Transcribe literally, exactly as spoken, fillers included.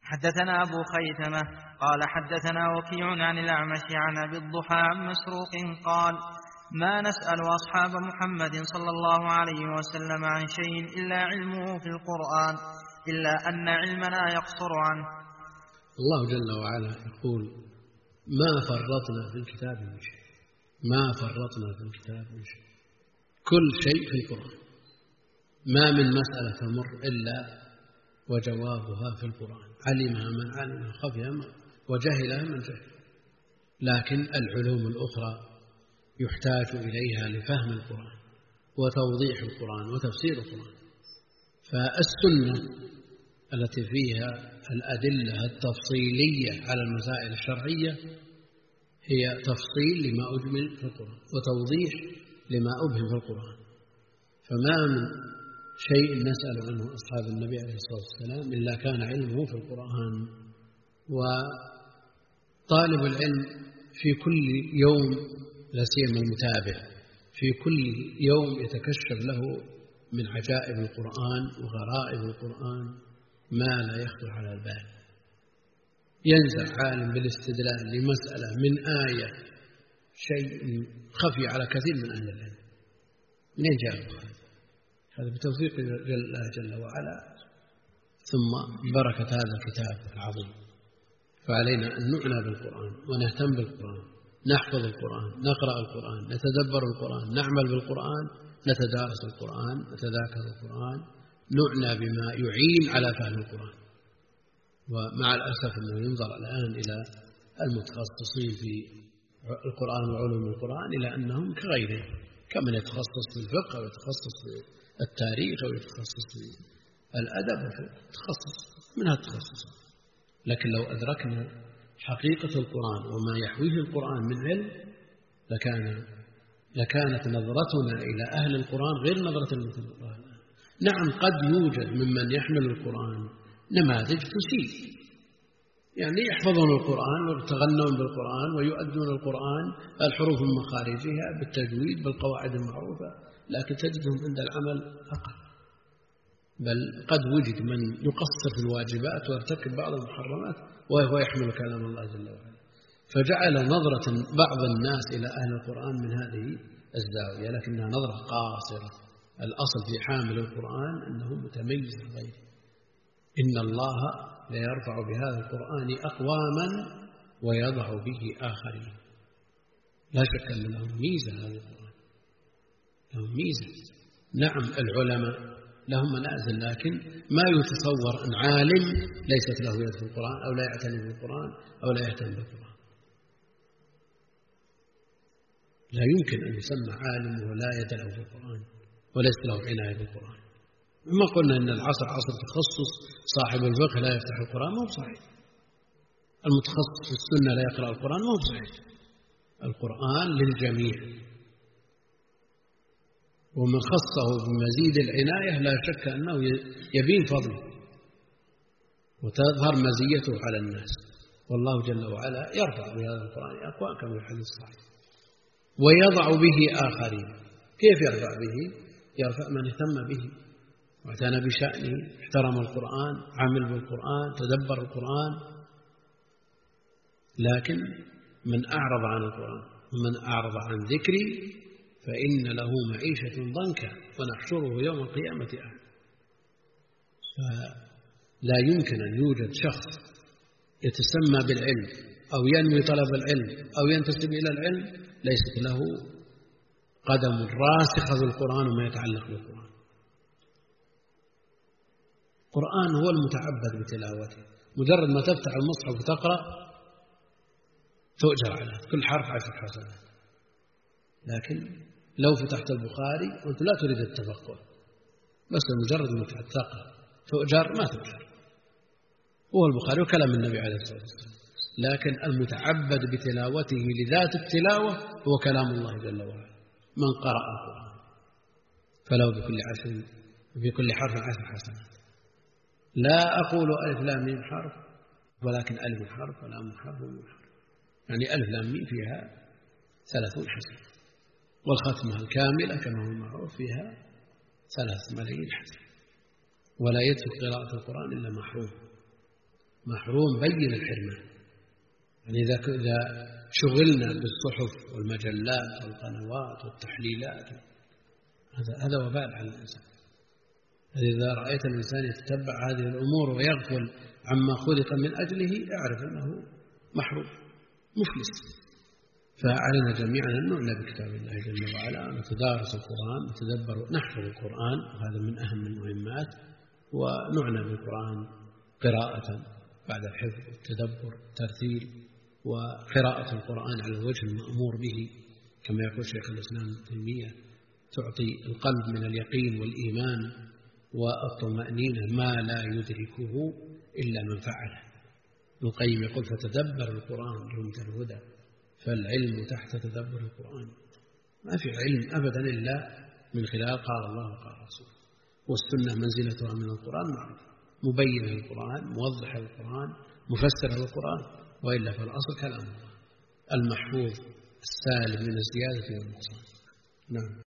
حدثنا أبو خيثمة قال حدثنا وكيع عن الأعمش عن أبي الضحى عن مسروق قال ما نسأل أصحاب محمد صلى الله عليه وسلم عن شيء إلا علمه في القرآن إلا أن علمنا يقصر عنه. الله جل وعلا يقول ما فرطنا في الكتاب من شيء، ما فرطنا في الكتاب من شيء، كل شيء في القرآن، ما من مسألة تمر إلا وجوابها في القرآن، علمها من علمها، خفيها وجهلها من جهل. لكن العلوم الأخرى يحتاج إليها لفهم القرآن وتوضيح القرآن وتفسير القرآن. فالسنة التي فيها الأدلة التفصيلية على المسائل الشرعية هي تفصيل لما أجمل في القرآن وتوضيح لما أبهم في القرآن. فما من شيء نسأل عنه أصحاب النبي عليه الصلاة والسلام إلا كان علمه في القرآن. وطالب العلم في كل يوم، لا سيما المتابع، في كل يوم يتكشف له من عجائب القرآن وغرائب القرآن ما لا يخطر على البال. ينزع عالم بالاستدلال لمسألة من آية شيء خفي على كثير من أهل العلم. منين جاء هذا؟ هذا بتوفيق الله جل وعلا ثم بركة هذا الكتاب العظيم. فعلينا أن نعنى بالقرآن ونهتم بالقرآن، نحفظ القرآن، نقرأ القرآن، نتدبر القرآن، نعمل بالقرآن، نتدارس القرآن، نتذاكر القرآن، نعنى بما يعين على فهم القرآن. ومع الأسف أنه ينظر الآن إلى المتخصصين في القرآن وعلوم القرآن إلى أنهم كغيرهم، كمن يتخصص في الفقه أو يتخصص في التاريخ أو يتخصص في الأدب، تخصص من هالتخصص. لكن لو أدركنا حقيقة القرآن وما يحويه القرآن من علم لكان لكانت نظرتنا إلى أهل القرآن غير نظرة القرآن. نعم قد يوجد ممن يحمل القرآن نماذج تسيء، يعني يحفظون القرآن ويتغنون بالقرآن ويؤدون القرآن الحروف من مخارجها بالتجويد بالقواعد المعروفة، لكن تجدهم عند العمل أقل. بل قد وجد من يقصر في الواجبات ويرتكب بعض المحرمات وهو يحمل كلام الله جل وعلا. فجعل نظرة بعض الناس إلى أهل القرآن من هذه الزاوية، لكنها نظرة قاصرة. الأصل في حامل القرآن أنه متميز عن غيره. إن الله ليرفع بهذا القرآن أقواما ويضع به آخرين. لا شك أن لهم ميزة هذا القرآن، لهم ميزة. نعم العلماء لهم منازل، لكن ما يتصور أن عالم ليست له يد في القرآن أو لا يعتني بالقرآن أو لا يهتم بالقرآن. لا يمكن أن يسمى عالم ولا يد له في القرآن وليس له عناية بالقرآن. ما قلنا أن العصر عصر تخصص، صاحب الفقه لا يفتح القرآن، ما هو صحيح. المتخصص في السنة لا يقرأ القرآن، ما هو صحيح. القرآن للجميع، ومن خصه بمزيد العناية لا شك أنه يبين فضله وتظهر مزيته على الناس. والله جل وعلا يرفع بهذا القرآن أقوام كما في الحديث الصحيح ويضع به آخرين. كيف يرفع به؟ يرفع من اهتم به واعتنى بشأنه، احترم القرآن، عمل بالقرآن، تدبر القرآن. لكن من أعرض عن القرآن ومن أعرض عن ذكري فإن له معيشة ضنكا ونحشره يوم القيامة أعمى. فلا يمكن أن يوجد شخص يتسمى بالعلم أو ينوي طلب العلم أو ينتسب إلى العلم ليست له قدم راسخة بالقرآن وما يتعلق بالقرآن. القرآن هو المتعبد بتلاوته، مجرد ما تفتح المصحف وتقرأ تؤجر على كل حرف عشر حسنات. لكن لو فتحت البخاري وأنت لا تريد التفقه، بس مجرد ما تقرأ تؤجر ما تؤجر. هو البخاري وكلام النبي عليه الصلاة والسلام، لكن المتعبد بتلاوته لذات التلاوة هو كلام الله جل وعلا. من قرأ القرآن فلو بكل عشر بكل حرف عشر حسنات. لا أقول ألف لام ميم حرف، ولكن ألف حرف ولام حرف وميم حرف، يعني ألف لام ميم فيها ثلاثون حسنة، والختمة الكاملة كما هو معروف فيها ثلاث ملايين حسنة. ولا يترك قراءة القرآن إلا محروم. محروم بين الحرمان. يعني إذا إذا شغلنا بالصحف والمجلات والقنوات والتحليلات هذا هذا وبال على الإنسان. إذا رأيت الإنسان يتتبع هذه الأمور ويغفل عما خلق من أجله اعرف أنه محروم مفلس. فعلينا جميعا أن نعنى بكتاب الله جل وعلا، نتدارس القرآن، نتدبر، نحفظ القرآن، وهذا من أهم المهمات، ونعنى بالقرآن قراءة بعد الحفظ والتدبر الترتيل، وقراءة القرآن على الوجه المأمور به كما يقول شيخ الإسلام ابن تيمية تعطي القلب من اليقين والإيمان والطمأنينة ما لا يدركه إلا من فعله. ابن القيم يقول فتدبر القرآن جملة الهدى، فالعلم تحت تدبر القرآن. ما في علم أبدا إلا من خلال قال الله وقال رسوله، والسنة منزلتها من القرآن معروفة، مبينة القرآن، موضحة القرآن، مفسرة القرآن، وإلا فالأصل كلام الله المحفوظ السالم من الزيادة والنقصان. نعم.